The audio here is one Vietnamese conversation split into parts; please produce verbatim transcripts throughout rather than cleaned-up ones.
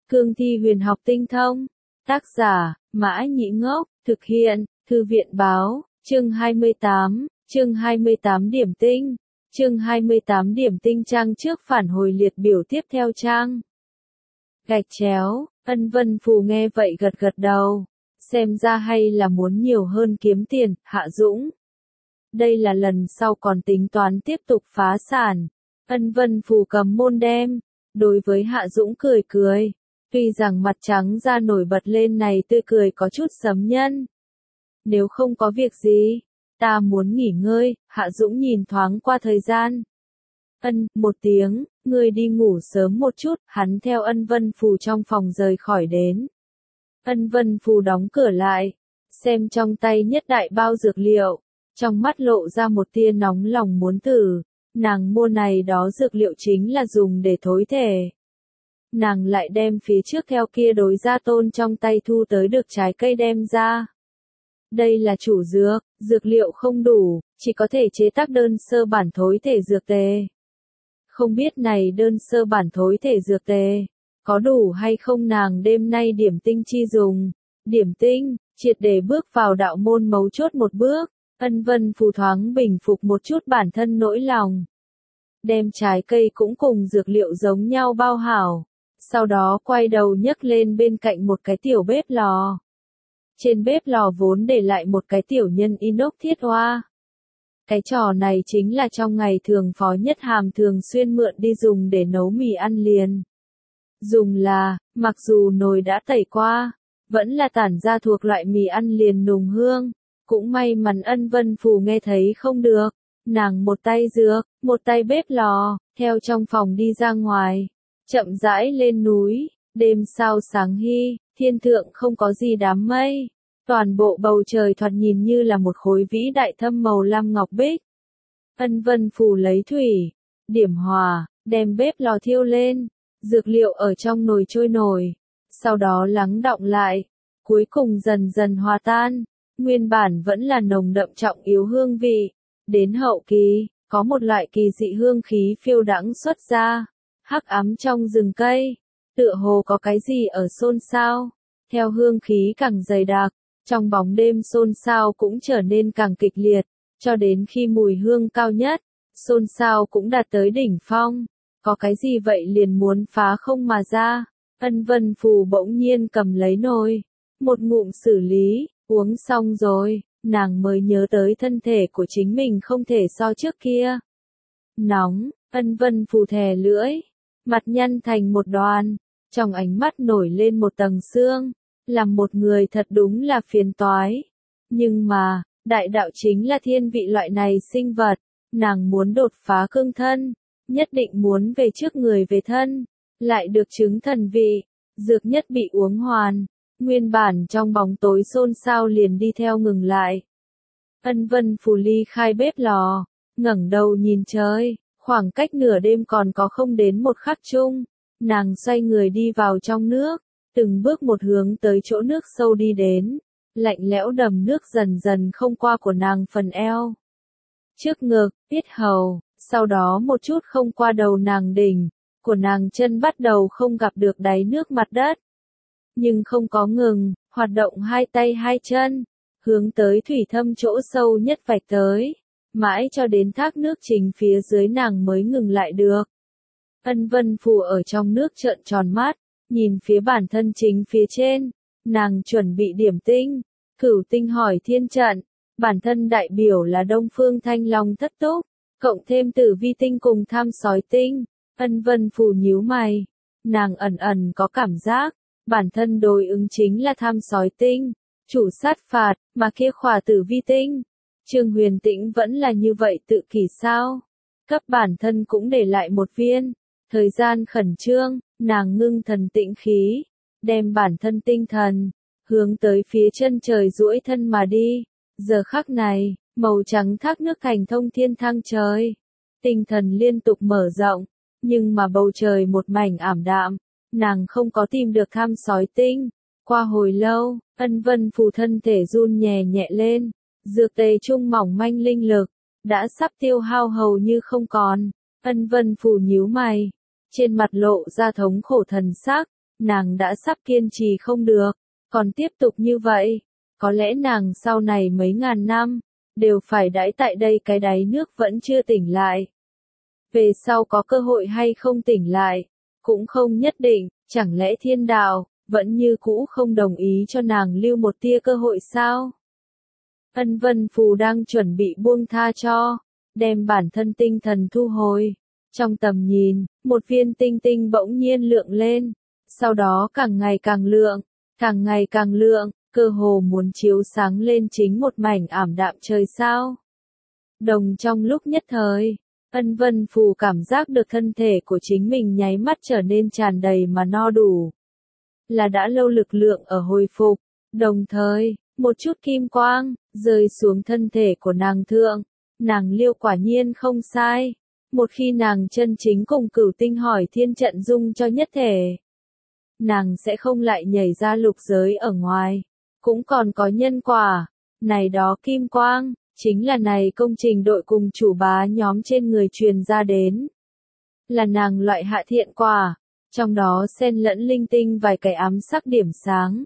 Cương thi huyền học tinh thông. Tác giả, Mã Nhĩ Ngốc, thực hiện, Thư viện Báo, chương hai mươi tám, chương hai mươi tám điểm tinh, chương hai mươi tám điểm tinh trang trước phản hồi liệt biểu tiếp theo trang. Gạch chéo, Ân Vân Phù nghe vậy gật gật đầu, xem ra hay là muốn nhiều hơn kiếm tiền, Hạ Dũng. Đây là lần sau còn tính toán tiếp tục phá sản. Ân Vân Phù cầm môn đem, đối với Hạ Dũng cười cười. Tuy rằng mặt trắng da nổi bật lên này tươi cười có chút sấm nhân. Nếu không có việc gì, ta muốn nghỉ ngơi, Hạ Dũng nhìn thoáng qua thời gian. Ân, một tiếng, ngươi đi ngủ sớm một chút, hắn theo Ân Vân Phù trong phòng rời khỏi đến. Ân Vân Phù đóng cửa lại, xem trong tay nhất đại bao dược liệu, trong mắt lộ ra một tia nóng lòng muốn thử, nàng mua này đó dược liệu chính là dùng để thối thể. Nàng lại đem phía trước theo kia đối gia tôn trong tay thu tới được trái cây đem ra. Đây là chủ dược, dược liệu không đủ, chỉ có thể chế tác đơn sơ bản thối thể dược tề. Không biết này đơn sơ bản thối thể dược tề, có đủ hay không nàng đêm nay điểm tinh chi dùng. Điểm tinh, triệt để bước vào đạo môn mấu chốt một bước, Ân Vân Phù thoáng bình phục một chút bản thân nỗi lòng. Đem trái cây cũng cùng dược liệu giống nhau bao hảo. Sau đó quay đầu nhấc lên bên cạnh một cái tiểu bếp lò. Trên bếp lò vốn để lại một cái tiểu nhân inox thiết hoa. Cái trò này chính là trong ngày thường Phó Nhất Hàm thường xuyên mượn đi dùng để nấu mì ăn liền. Dùng là, mặc dù nồi đã tẩy qua, vẫn là tản ra thuộc loại mì ăn liền nùng hương. Cũng may mắn Ân Vân Phù nghe thấy không được, nàng một tay dược, một tay bếp lò, theo trong phòng đi ra ngoài. Chậm rãi lên núi, đêm sao sáng hy, thiên thượng không có gì đám mây. Toàn bộ bầu trời thoạt nhìn như là một khối vĩ đại thâm màu lam ngọc bích. Ân Vân Phù lấy thủy, điểm hòa, đem bếp lò thiêu lên, dược liệu ở trong nồi trôi nổi, sau đó lắng đọng lại, cuối cùng dần dần hòa tan, nguyên bản vẫn là nồng đậm trọng yếu hương vị. Đến hậu kỳ, có một loại kỳ dị hương khí phiêu đãng xuất ra. Hắc ám trong rừng cây, tựa hồ có cái gì ở xôn xao, theo hương khí càng dày đặc, trong bóng đêm xôn xao cũng trở nên càng kịch liệt, cho đến khi mùi hương cao nhất, xôn xao cũng đạt tới đỉnh phong, có cái gì vậy liền muốn phá không mà ra. Ân Vân Phù bỗng nhiên cầm lấy nồi, một ngụm xử lý, uống xong rồi, nàng mới nhớ tới thân thể của chính mình không thể so trước kia. Nóng, Ân Vân Phù thè lưỡi. Mặt nhăn thành một đoàn, trong ánh mắt nổi lên một tầng sương, làm một người thật đúng là phiền toái. Nhưng mà, đại đạo chính là thiên vị loại này sinh vật, nàng muốn đột phá cương thân, nhất định muốn về trước người về thân, lại được chứng thần vị, dược nhất bị uống hoàn, nguyên bản trong bóng tối xôn xao liền đi theo ngừng lại. Ân Vân Phù ly khai bếp lò, ngẩng đầu nhìn trời. Khoảng cách nửa đêm còn có không đến một khắc chung, nàng xoay người đi vào trong nước, từng bước một hướng tới chỗ nước sâu đi đến, lạnh lẽo đầm nước dần dần không qua của nàng phần eo. Trước ngực, yết hầu, sau đó một chút không qua đầu nàng đỉnh, của nàng chân bắt đầu không gặp được đáy nước mặt đất. Nhưng không có ngừng, hoạt động hai tay hai chân, hướng tới thủy thâm chỗ sâu nhất vạch tới. Mãi cho đến thác nước chính phía dưới nàng mới ngừng lại được. Ân Vân Phù ở trong nước trợn tròn mắt, nhìn phía bản thân chính phía trên, nàng chuẩn bị điểm tinh, cửu tinh hỏi thiên trận, bản thân đại biểu là Đông Phương Thanh Long thất túc, cộng thêm tử vi tinh cùng tham sói tinh. Ân Vân Phù nhíu mày, nàng ẩn ẩn có cảm giác, bản thân đối ứng chính là tham sói tinh, chủ sát phạt, mà kia khỏa tử vi tinh. Trương Huyền Tĩnh vẫn là như vậy tự kỷ sao? Cấp bản thân cũng để lại một viên. Thời gian khẩn trương, nàng ngưng thần tĩnh khí, đem bản thân tinh thần, hướng tới phía chân trời duỗi thân mà đi. Giờ khắc này, màu trắng thác nước thành thông thiên thăng trời. Tinh thần liên tục mở rộng, nhưng mà bầu trời một mảnh ảm đạm, nàng không có tìm được tham sói tinh. Qua hồi lâu, Ân Vân Phù thân thể run nhẹ nhẹ lên. Dược tề trung mỏng manh linh lực, đã sắp tiêu hao hầu như không còn. Ân Vân Phù nhíu mày, trên mặt lộ ra thống khổ thần sắc, nàng đã sắp kiên trì không được, còn tiếp tục như vậy, có lẽ nàng sau này mấy ngàn năm, đều phải đãi tại đây cái đáy nước vẫn chưa tỉnh lại. Về sau có cơ hội hay không tỉnh lại, cũng không nhất định, chẳng lẽ thiên đạo, vẫn như cũ không đồng ý cho nàng lưu một tia cơ hội sao? Ân Vân Phù đang chuẩn bị buông tha cho, đem bản thân tinh thần thu hồi. Trong tầm nhìn, một viên tinh tinh bỗng nhiên lượng lên, sau đó càng ngày càng lượng, càng ngày càng lượng, cơ hồ muốn chiếu sáng lên chính một mảnh ảm đạm trời sao. Đồng trong lúc nhất thời, Ân Vân Phù cảm giác được thân thể của chính mình nháy mắt trở nên tràn đầy mà no đủ. Là đã lâu lực lượng ở hồi phục, đồng thời, một chút kim quang, rơi xuống thân thể của nàng thượng. Nàng liêu quả nhiên không sai. Một khi nàng chân chính cùng Cửu Tinh hỏi thiên trận dung cho nhất thể, nàng sẽ không lại nhảy ra lục giới ở ngoài. Cũng còn có nhân quả. Này đó kim quang, chính là này công trình đội cùng chủ bá nhóm trên người truyền ra đến. Là nàng loại hạ thiện quả, trong đó xen lẫn linh tinh vài cái ám sắc điểm sáng.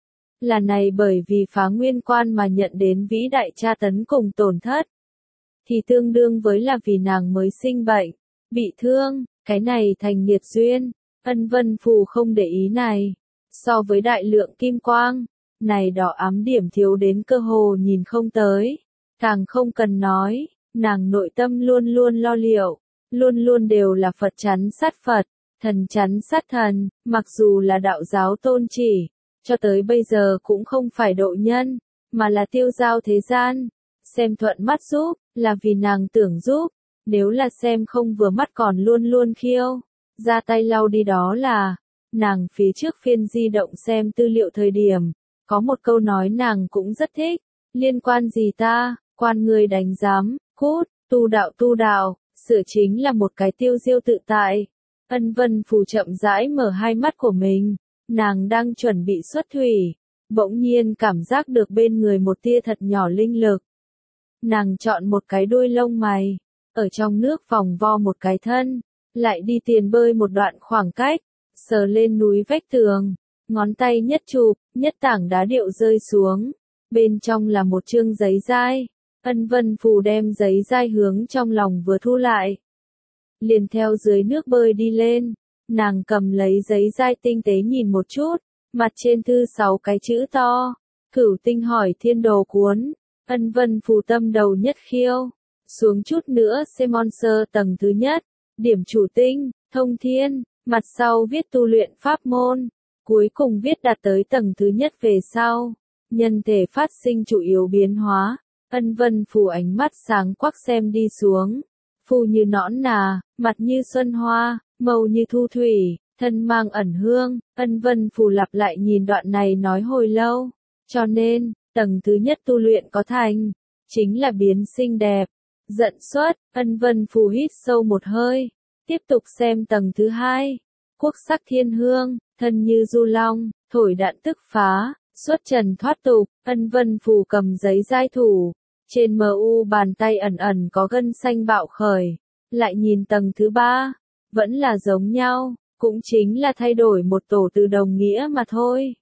Là này bởi vì phá nguyên quan mà nhận đến vĩ đại tra tấn cùng tổn thất. Thì tương đương với là vì nàng mới sinh bệnh, bị thương, cái này thành nghiệt duyên. Ân Vân Phù không để ý này. So với đại lượng kim quang, này đỏ ám điểm thiếu đến cơ hồ nhìn không tới. Càng không cần nói, nàng nội tâm luôn luôn lo liệu, luôn luôn đều là Phật chắn sát Phật, thần chắn sát thần, mặc dù là đạo giáo tôn chỉ, cho tới bây giờ cũng không phải độ nhân, mà là tiêu giao thế gian. Xem thuận mắt giúp, là vì nàng tưởng giúp, nếu là xem không vừa mắt còn luôn luôn khiêu, ra tay lau đi đó là. Nàng phía trước phiên di động xem tư liệu thời điểm, có một câu nói nàng cũng rất thích, liên quan gì ta, quan người đánh giám, cút, tu đạo tu đạo, sửa chính là một cái tiêu diêu tự tại. Ân Vân Phù chậm rãi mở hai mắt của mình, nàng đang chuẩn bị xuất thủy, bỗng nhiên cảm giác được bên người một tia thật nhỏ linh lực. Nàng chọn một cái đuôi lông mày, ở trong nước vòng vo một cái thân, lại đi tiền bơi một đoạn khoảng cách, sờ lên núi vách tường, ngón tay nhất chụp, nhất tảng đá điệu rơi xuống, bên trong là một chương giấy dai. Ân Vân Phù đem giấy dai hướng trong lòng vừa thu lại, liền theo dưới nước bơi đi lên. Nàng cầm lấy giấy dai tinh tế nhìn một chút, mặt trên thư sáu cái chữ to, Cửu Tinh hỏi thiên đồ cuốn. Ân Vân Phù tâm đầu nhất khiêu, xuống chút nữa xem sơ tầng thứ nhất, điểm chủ tinh, thông thiên, mặt sau viết tu luyện pháp môn, cuối cùng viết đạt tới tầng thứ nhất về sau, nhân thể phát sinh chủ yếu biến hóa. Ân Vân Phù ánh mắt sáng quắc xem đi xuống, phù như nõn nà, mặt như xuân hoa, màu như thu thủy, thân mang ẩn hương. Ân Vân Phù lặp lại nhìn đoạn này nói hồi lâu, cho nên, tầng thứ nhất tu luyện có thành, chính là biến xinh đẹp, giận xuất. Ân Vân Phù hít sâu một hơi, tiếp tục xem tầng thứ hai, quốc sắc thiên hương, thân như du long, thổi đạn tức phá, xuất trần thoát tục. Ân Vân Phù cầm giấy dai thủ, trên mu bàn tay ẩn ẩn có gân xanh bạo khởi, lại nhìn tầng thứ ba, vẫn là giống nhau, cũng chính là thay đổi một tổ từ đồng nghĩa mà thôi.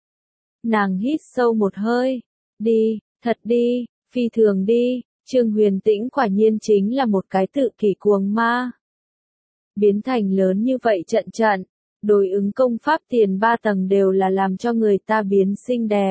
Nàng hít sâu một hơi, đi, thật đi, phi thường đi. Trương Huyền Tĩnh quả nhiên chính là một cái tự kỷ cuồng ma. Biến thành lớn như vậy trận trận, đối ứng công pháp tiền ba tầng đều là làm cho người ta biến xinh đẹp.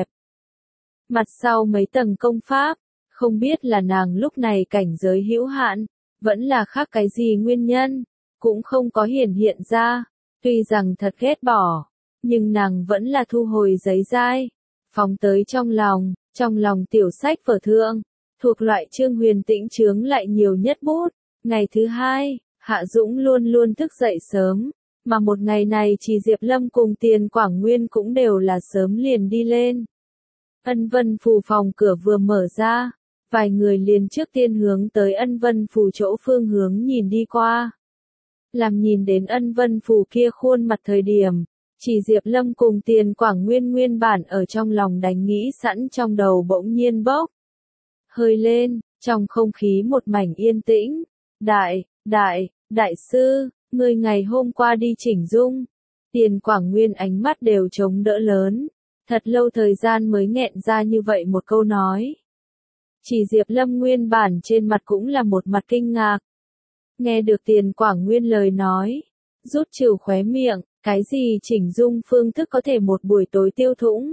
Mặt sau mấy tầng công pháp, không biết là nàng lúc này cảnh giới hữu hạn, vẫn là khác cái gì nguyên nhân, cũng không có hiển hiện ra. Tuy rằng thật ghét bỏ, nhưng nàng vẫn là thu hồi giấy dai, phóng tới trong lòng, trong lòng tiểu sách vở thượng, thuộc loại Trương Huyền Tĩnh chướng lại nhiều nhất bút. Ngày thứ hai, Hạ Dũng luôn luôn thức dậy sớm, mà một ngày này chỉ Diệp Lâm cùng Tiền Quảng Nguyên cũng đều là sớm liền đi lên. Ân Vân Phù phòng cửa vừa mở ra, vài người liền trước tiên hướng tới Ân Vân Phù chỗ phương hướng nhìn đi qua. Làm nhìn đến Ân Vân Phù kia khuôn mặt thời điểm, chỉ Diệp Lâm cùng Tiền Quảng Nguyên nguyên bản ở trong lòng đánh nghĩ sẵn trong đầu bỗng nhiên bốc hơi lên, trong không khí một mảnh yên tĩnh. Đại, đại, đại sư, ngươi ngày hôm qua đi chỉnh dung, Tiền Quảng Nguyên ánh mắt đều chống đỡ lớn, thật lâu thời gian mới nghẹn ra như vậy một câu nói. Chỉ Diệp Lâm nguyên bản trên mặt cũng là một mặt kinh ngạc. Nghe được Tiền Quảng Nguyên lời nói, rút trừ khóe miệng, cái gì chỉnh dung phương thức có thể một buổi tối tiêu thủng.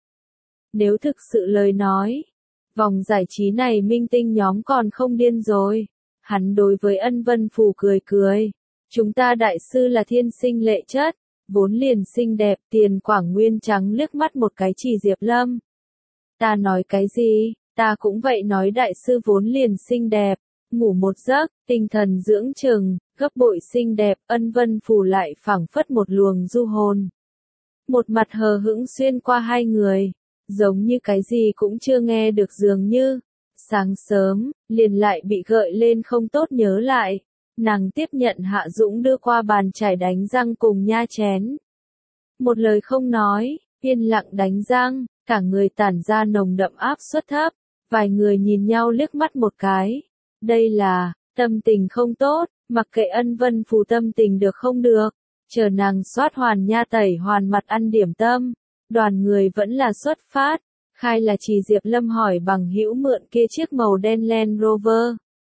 Nếu thực sự lời nói, vòng giải trí này minh tinh nhóm còn không điên rồi. Hắn đối với Ân Vân Phù cười cười. Chúng ta đại sư là thiên sinh lệ chất, vốn liền xinh đẹp. Tiền Quảng Nguyên trắng liếc mắt một cái chỉ Diệp Lâm. Ta nói cái gì, ta cũng vậy nói đại sư vốn liền xinh đẹp. Ngủ một giấc, tinh thần dưỡng chừng, gấp bội xinh đẹp. Ân Vân Phù lại phảng phất một luồng du hồn. Một mặt hờ hững xuyên qua hai người, giống như cái gì cũng chưa nghe được dường như. Sáng sớm, liền lại bị gợi lên không tốt nhớ lại. Nàng tiếp nhận Hạ Dũng đưa qua bàn chải đánh răng cùng nha chén. Một lời không nói, yên lặng đánh răng, cả người tản ra nồng đậm áp suất thấp. Vài người nhìn nhau liếc mắt một cái. Đây là, tâm tình không tốt, mặc kệ Ân Vân Phù tâm tình được không được. Chờ nàng soát hoàn nha tẩy hoàn mặt ăn điểm tâm. Đoàn người vẫn là xuất phát. Khai là chỉ Diệp Lâm hỏi bằng hữu mượn kia chiếc màu đen Land Rover.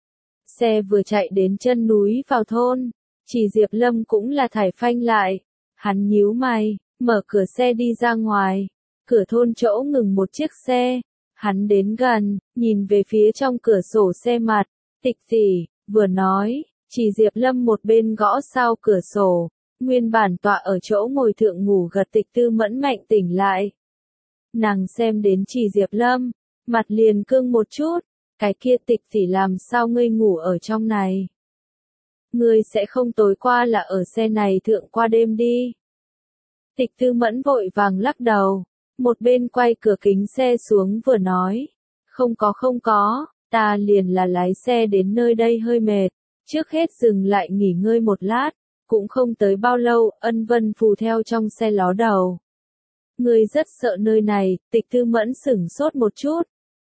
Xe vừa chạy đến chân núi vào thôn, chỉ Diệp Lâm cũng là thải phanh lại. Hắn nhíu mày, mở cửa xe đi ra ngoài. Cửa thôn chỗ ngừng một chiếc xe. Hắn đến gần, nhìn về phía trong cửa sổ xe mặt. Tịch tỷ, vừa nói, chỉ Diệp Lâm một bên gõ sau cửa sổ. Nguyên bản tọa ở chỗ ngồi thượng ngủ gật Tịch Tư Mẫn mạnh tỉnh lại. Nàng xem đến chỉ Diệp Lâm, mặt liền cương một chút, cái kia Tịch tỷ làm sao ngươi ngủ ở trong này? Ngươi sẽ không tối qua là ở xe này thượng qua đêm đi. Tịch Tư Mẫn vội vàng lắc đầu, một bên quay cửa kính xe xuống vừa nói, không có không có, ta liền là lái xe đến nơi đây hơi mệt, trước hết dừng lại nghỉ ngơi một lát, cũng không tới bao lâu, Ân Vân Phù theo trong xe ló đầu. Ngươi rất sợ nơi này, Tịch Tư Mẫn sửng sốt một chút.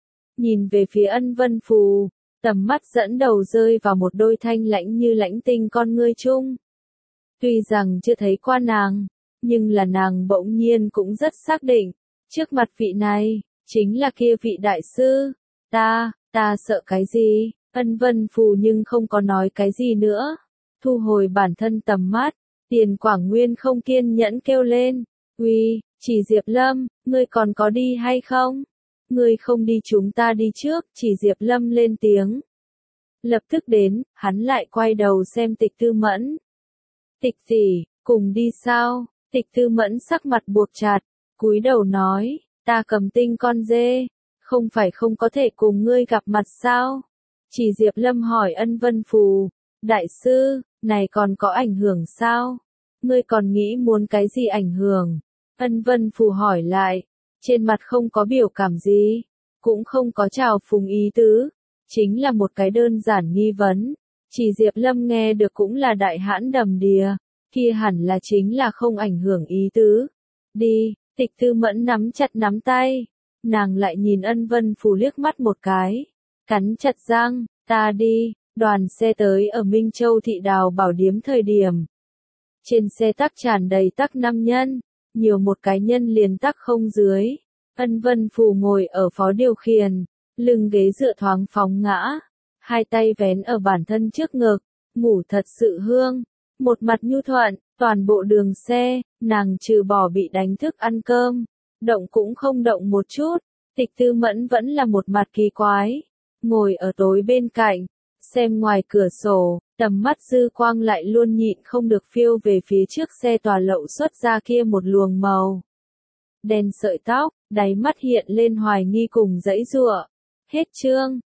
Nhìn về phía Ân Vân Phù, tầm mắt dẫn đầu rơi vào một đôi thanh lãnh như lãnh tinh con ngươi chung. Tuy rằng chưa thấy qua nàng, nhưng là nàng bỗng nhiên cũng rất xác định, trước mặt vị này, chính là kia vị đại sư. Ta, ta sợ cái gì? Ân Vân Phù nhưng không có nói cái gì nữa. Thu hồi bản thân tầm mắt, Tiền Quảng Nguyên không kiên nhẫn kêu lên. Uy, chỉ Diệp Lâm, ngươi còn có đi hay không? Ngươi không đi chúng ta đi trước, chỉ Diệp Lâm lên tiếng. Lập tức đến, hắn lại quay đầu xem Tịch Tư Mẫn. Tịch tỷ, cùng đi sao? Tịch Tư Mẫn sắc mặt buộc chặt, cúi đầu nói, ta cầm tinh con dê, không phải không có thể cùng ngươi gặp mặt sao? Chỉ Diệp Lâm hỏi Ân Vân Phù, đại sư, này còn có ảnh hưởng sao? Ngươi còn nghĩ muốn cái gì ảnh hưởng? Ân Vân Phù hỏi lại, trên mặt không có biểu cảm gì, cũng không có chào phúng ý tứ, chính là một cái đơn giản nghi vấn. Chỉ Diệp Lâm nghe được cũng là đại hãn đầm đìa, kia hẳn là chính là không ảnh hưởng ý tứ. Đi, Tịch Tư Mẫn nắm chặt nắm tay, nàng lại nhìn Ân Vân Phù liếc mắt một cái, cắn chặt răng, ta đi. Đoàn xe tới ở Minh Châu thị đào bảo điếm thời điểm. Trên xe tắc tràn đầy tắc năm nhân, nhiều một cái nhân liền tắc không dưới. Ân Vân Phù ngồi ở phó điều khiển, lưng ghế dựa thoáng phóng ngã, hai tay vén ở bản thân trước ngực, ngủ thật sự hương, một mặt nhu thuận, toàn bộ đường xe, nàng trừ bỏ bị đánh thức ăn cơm, động cũng không động một chút. Tịch Tư Mẫn vẫn là một mặt kỳ quái, ngồi ở tối bên cạnh. Xem ngoài cửa sổ, tầm mắt dư quang lại luôn nhịn không được phiêu về phía trước xe tòa lậu xuất ra kia một luồng màu đen sợi tóc, đáy mắt hiện lên hoài nghi cùng dãy giụa. Hết chương.